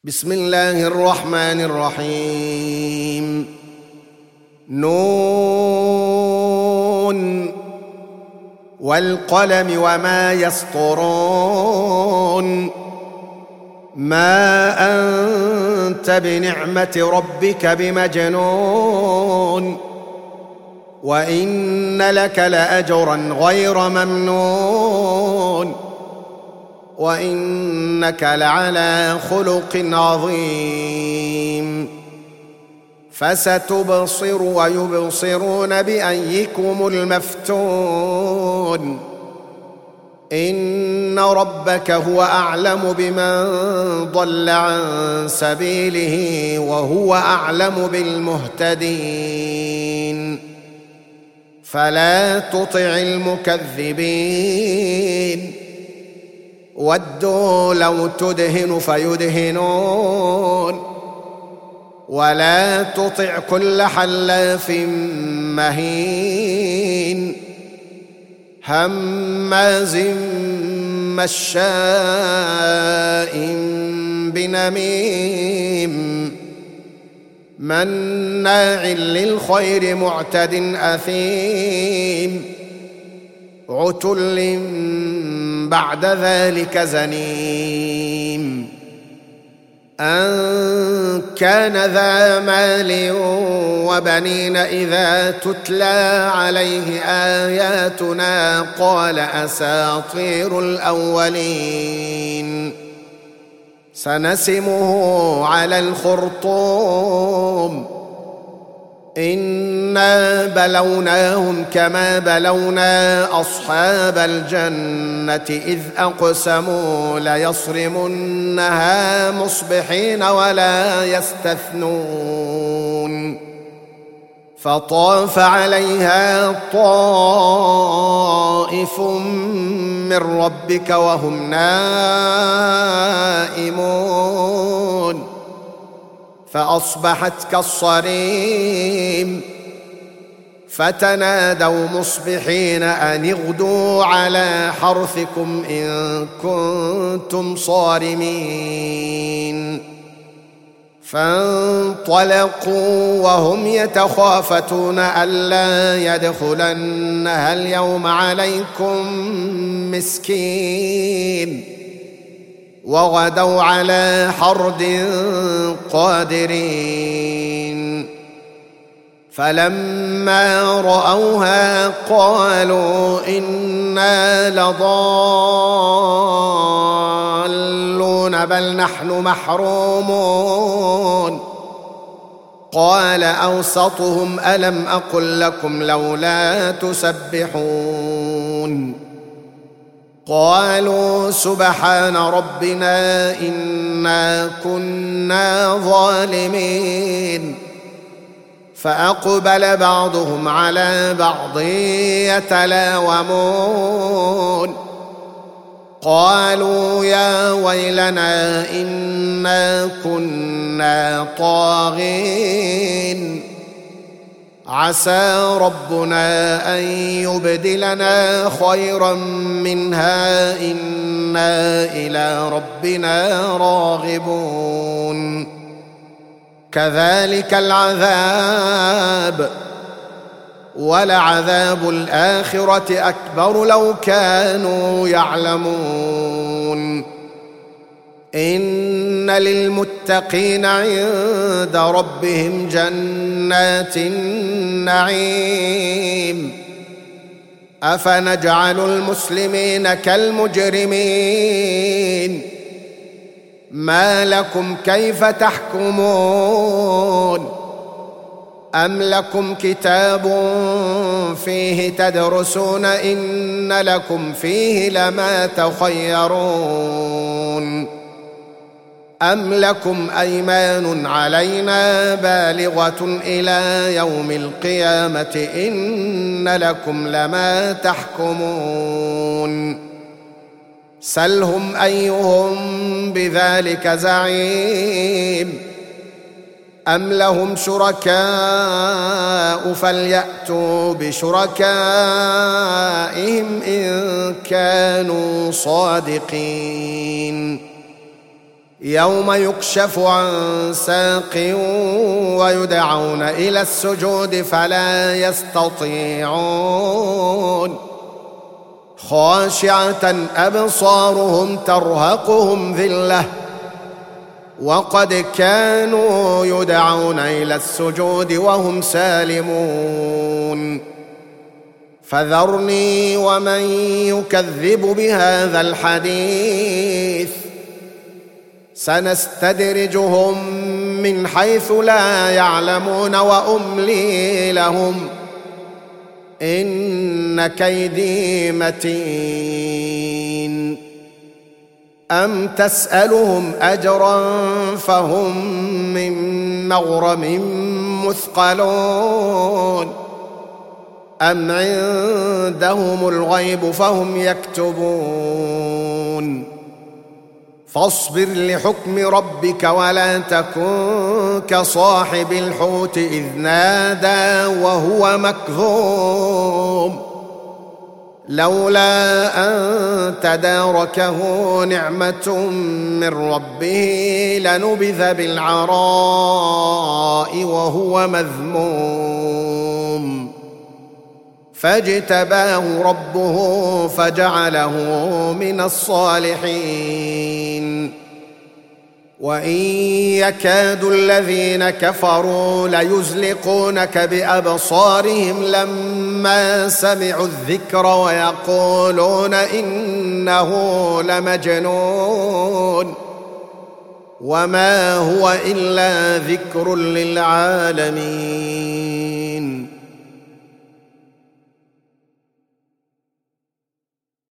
بسم الله الرحمن الرحيم. نون والقلم وما يسطرون. ما أنت بنعمة ربك بمجنون، وإن لك لأجرا غير ممنون، وإنك لعلى خلق عظيم. فستبصر ويبصرون بأيكم المفتون. إن ربك هو أعلم بمن ضل عن سبيله وهو أعلم بالمهتدين. فلا تطع المكذبين. ودوا لو تدهن فيدهنون. ولا تطع كل حلاف مهين هماز مشاء بنميم مناع للخير معتد أثيم عتل بعد ذلك زنيم. أن كان ذا مال وبنين إذا تتلى عليه آياتنا قال أساطير الأولين. سنسمه على الخرطوم. إنا بلوناهم كما بلونا أصحاب الجنة إذ أقسموا ليصرمنها مصبحين ولا يستثنون. فطاف عليها طائف من ربك وهم نائمون فأصبحت كالصريم. فتنادوا مصبحين أن اغدوا على حرثكم إن كنتم صارمين. فانطلقوا وهم يتخافتون ألا يدخلنها اليوم عليكم مسكين. وغدوا على حرد قادرين. فلما رأوها قالوا إنا لضالون بل نحن محرومون. قال أوسطهم ألم أقل لكم لولا تسبحون. قالوا سبحان ربنا إنا كنا ظالمين. فأقبل بعضهم على بعض يتلاومون. قالوا يا ويلنا إنا كنا طاغين. عسى ربنا أن يبدلنا خيرا منها إنا إلى ربنا راغبون. كذلك العذاب ولعذاب الآخرة أكبر لو كانوا يعلمون. إن للمتقين عند ربهم جنات النعيم. أفنجعل المسلمين كالمجرمين. ما لكم كيف تحكمون. أم لكم كتاب فيه تدرسون إن لكم فيه لما تخيرون. أم لكم أيمان علينا بالغة إلى يوم القيامة إن لكم لما تحكمون. سلهم أيهم بذلك زعيم. أم لهم شركاء فليأتوا بشركائهم إن كانوا صادقين. يوم يكشف عن ساق ويدعون إلى السجود فلا يستطيعون خاشعة أبصارهم ترهقهم ذلة وقد كانوا يدعون إلى السجود وهم سالمون فذرني ومن يكذب بهذا الحديث سنستدرجهم من حيث لا يعلمون وأملي لهم إن كيدي متين أم تسألهم أجرا فهم من مغرم مثقلون أم عندهم الغيب فهم يكتبون فاصبر لحكم ربك ولا تكن كصاحب الحوت إذ نادى وهو مكظوم لولا أن تداركه نعمة من ربه لنبذ بالعراء وهو مذموم فاجتباه ربه فجعله من الصالحين وإن يكاد الذين كفروا ليزلقونك بأبصارهم لما سمعوا الذكر ويقولون إنه لمجنون وما هو إلا ذكر للعالمين